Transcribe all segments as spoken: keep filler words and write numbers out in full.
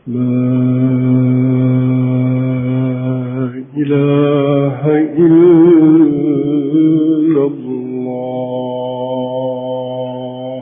إله إلا الله.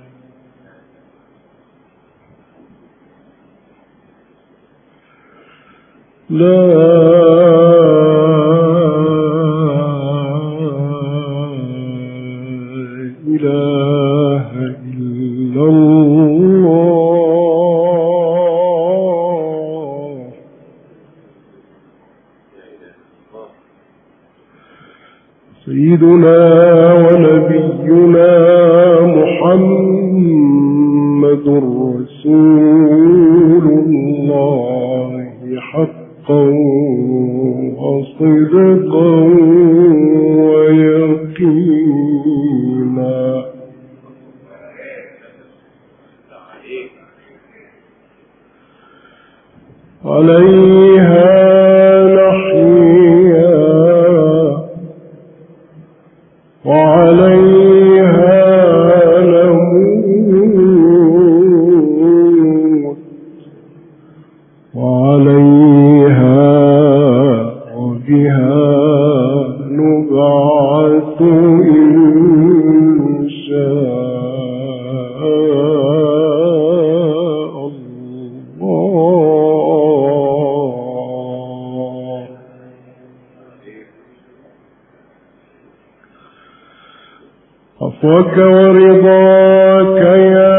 لا إله إلا الله. سيدنا ونبينا محمد رسول الله حقا وصدقا ويقينا. عليها نحيا وعليها نموت وعليها وبها نبعث إن شاء الله. عفوك ورضاك يا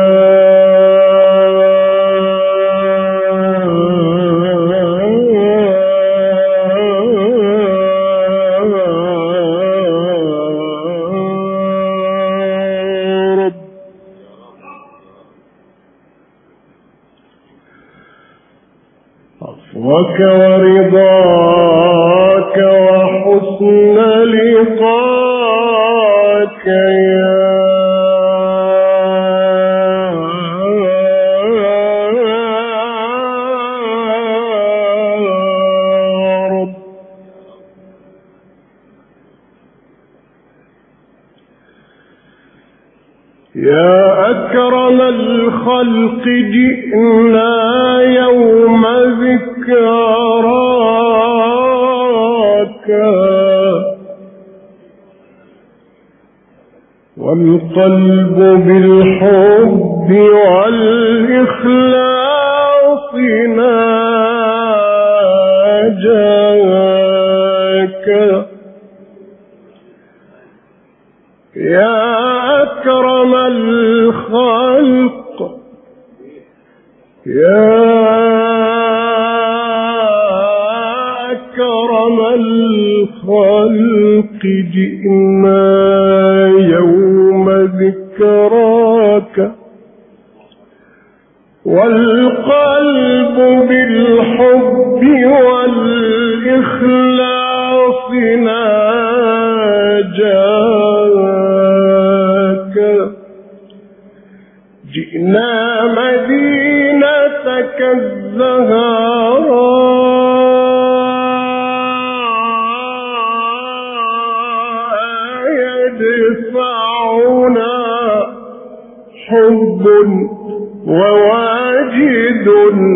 رب. عفوك ورضاك وحسن لقاك يا رب. يا أكرم الخلق جئنا يوم ذكراك والقلب بالحب والإخلاص ناجاك. يا أكرم الخلق يا أكرم الخلق جئنا يوم ذكراك والقلب بالحب والإخلاص ناجاك. جئنا مدينتك الزهراء يدفعنا حب وواجد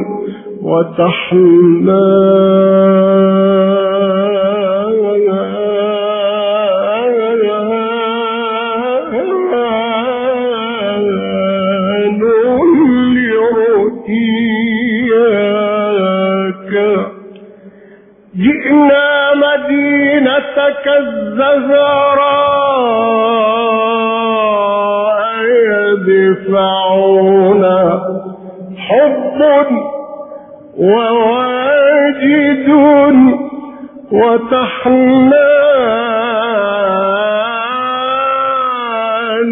وتحنان لرؤياك. جئنا مدينتك الزهراء يدفعنا حب وواجد وتحنان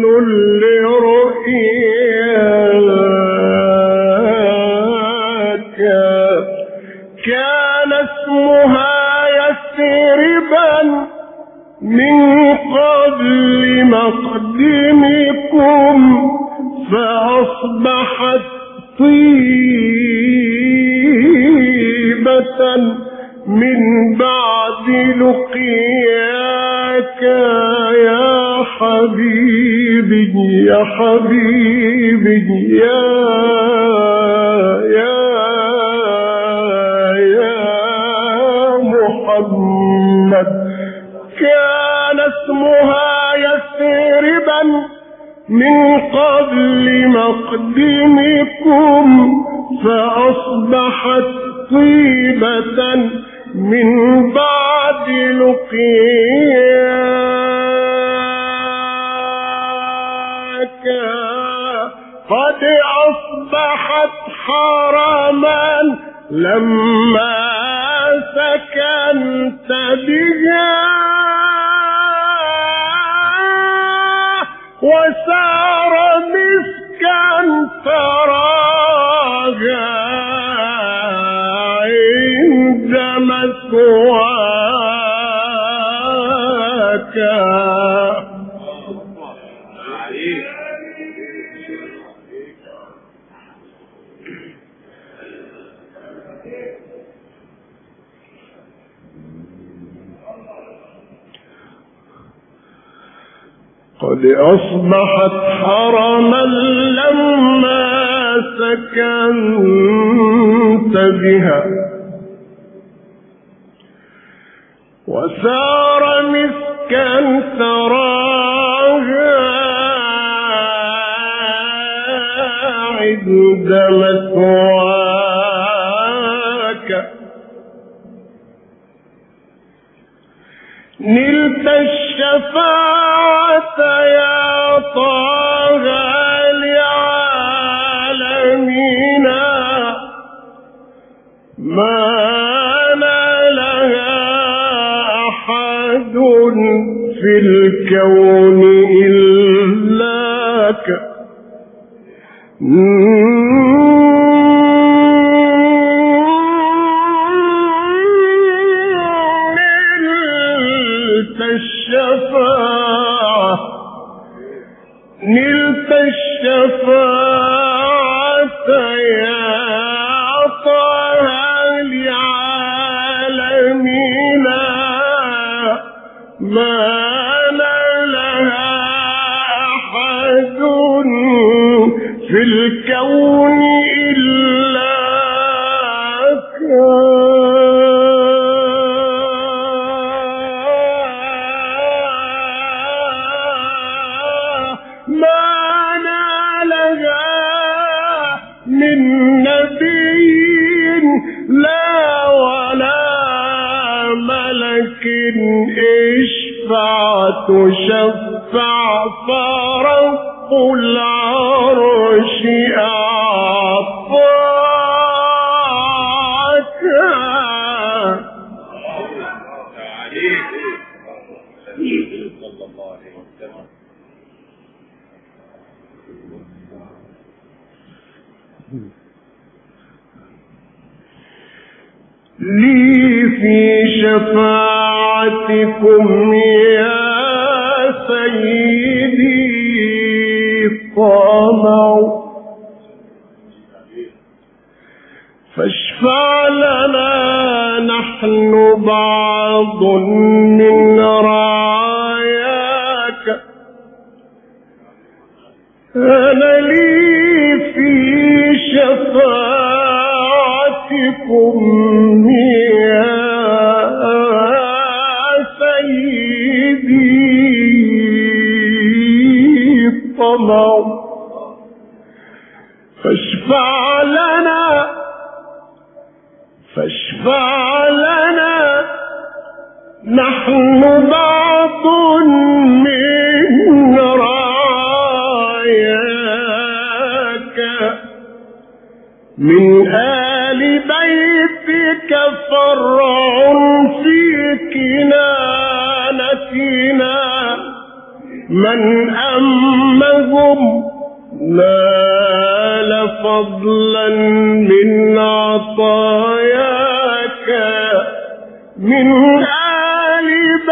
لرؤياك. كان اسمها يثربا من قبل مقدمكم فأصبحت طيبة من بعد لقياك يا حبيبي يا حبيبي يا يا من قبل مقدمكم فأصبحت طيبة من بعد لقياك قد أصبحت حرما لما سكنت بها وسار مسكا تراها عند مثواك قد أصبحت حرما لما سكنت بها وسار مسكا تراها عند مثواك نلت الشفاعة يا طه لعالمين ما نالها أحد في الكون إلاك نلت الشفاعة يا طه لعالمين ما نالها أحد في الكون إلاك من نبي لا ولا ملك اشفع تشفع فرب العرش أعطاك لي في شفاعتكم يا سيدي طمع فاشفع لنا نحن بعض من رعاياك أنا لي في شفاعتكم يا سيدي طمع فاشفع لنا فاشفع لنا نحن بعض من رعاياك من آل بيتك فرع في كنانتنا من أمهم نال فضلا من عطاياك من آل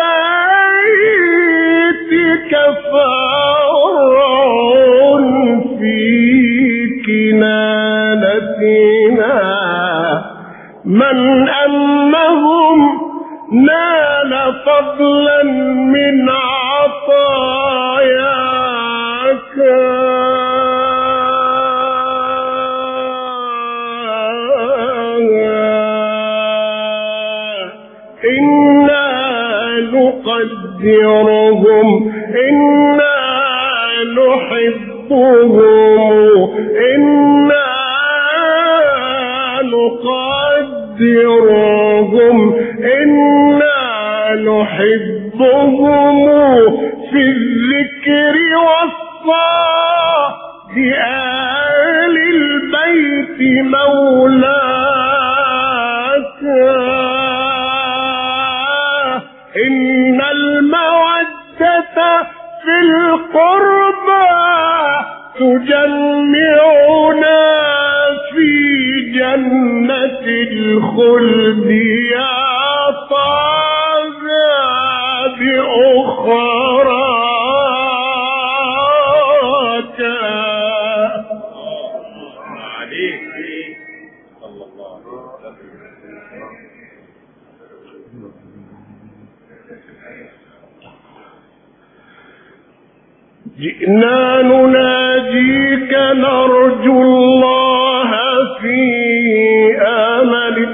بيتك فرع في كنانتنا من أمهم نال فضلا من عطاياك إنا نقدرهم إنا نحبهم إنا نقدرهم إنا نحبهم في الذكر والصلاة بآل البيت مولاك إن المودة في القربى تجمعنا في جنة الخلد يا طه بأخراك. جئنا نناجيك نرجو الله في آمل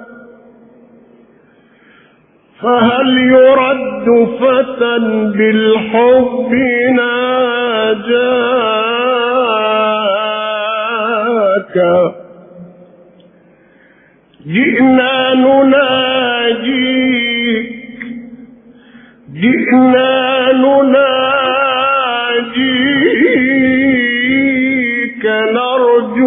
فهل يرد فتى بالحب ناجاك. جئنا نناجيك جئنا نناجيك نرجو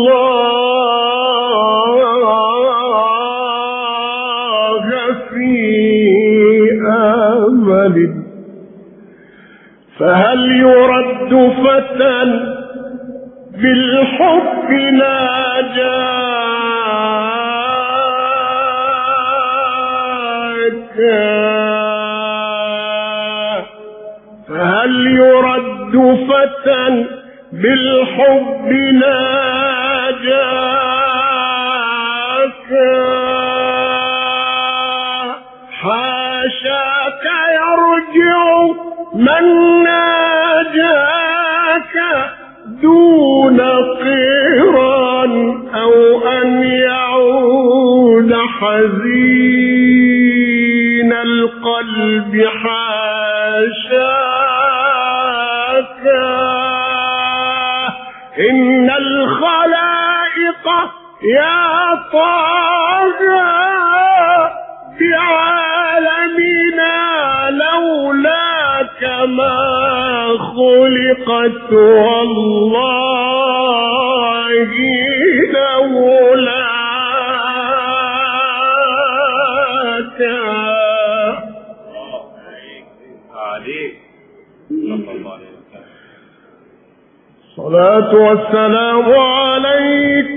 الله في آمل فهل يرد فتى بالحب ناجاك. فهل يرد فتى بالحب ناجاك. حاشاك يرجع من ناجاك دون قيران أو أن يعود حزين القلب. حاشاك إن الخلائق يا طه بعالمنا لولاك ما خلقت والله لولاك. الصلاة والسلام عليك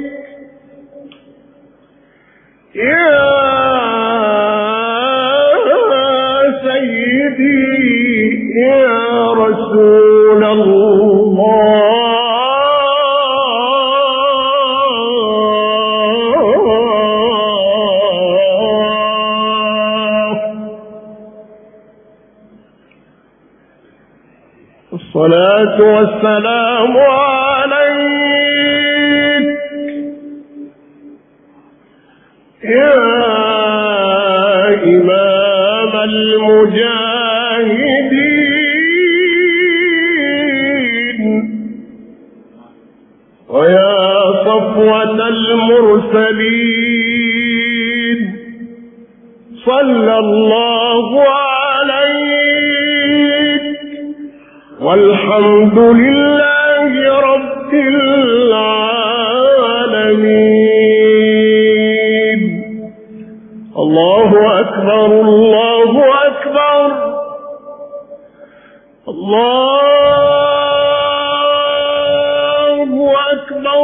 يا سيدي يا رسول الله. الصلاة والسلام عليك يا إمام المجاهدين ويا صفوة المرسلين صلى الله عليك والحمد لله رب العالمين. الله أكبر الله أكبر الله أكبر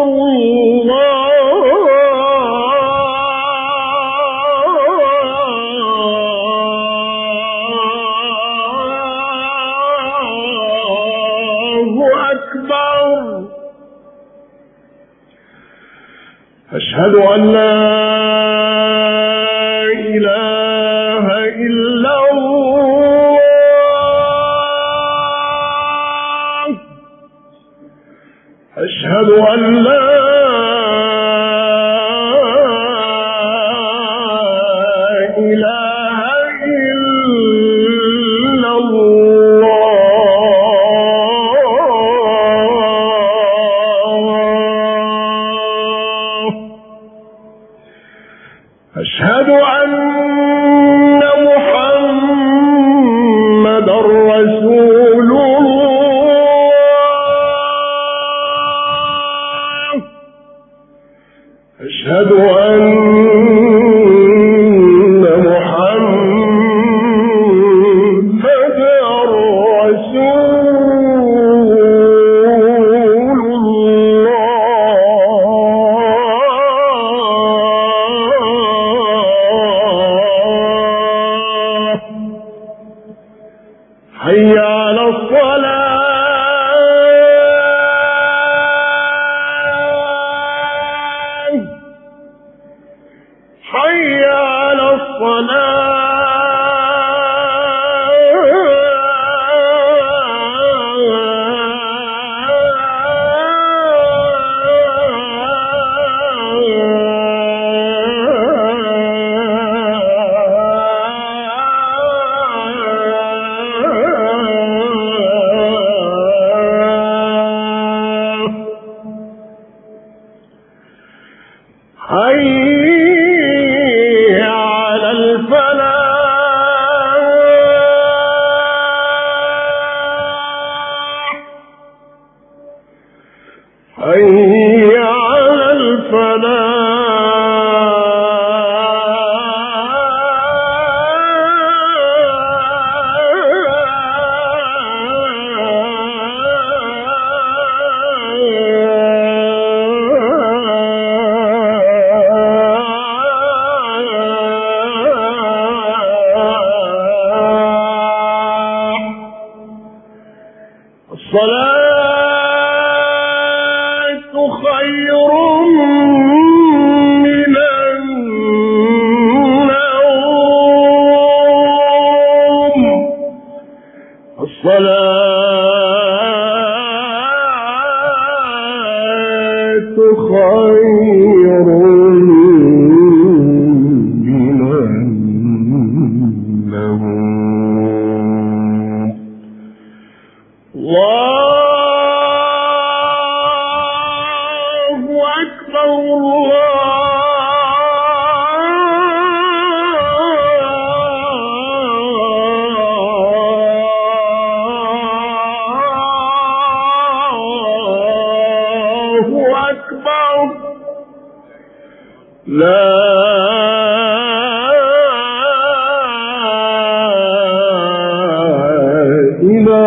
الله أكبر. أشهد أن لا إله إلا الله. أشهد أن لا إله إلا الله. أشهد أن محمد رسول الله. أشهد أن محمد رسول الله. حي على الصلاة. حي على حي على الفلاح. حي على الصلاة خير من النوم. الصلاة خير من النوم. الله أكبر. الله أكبر. لا إله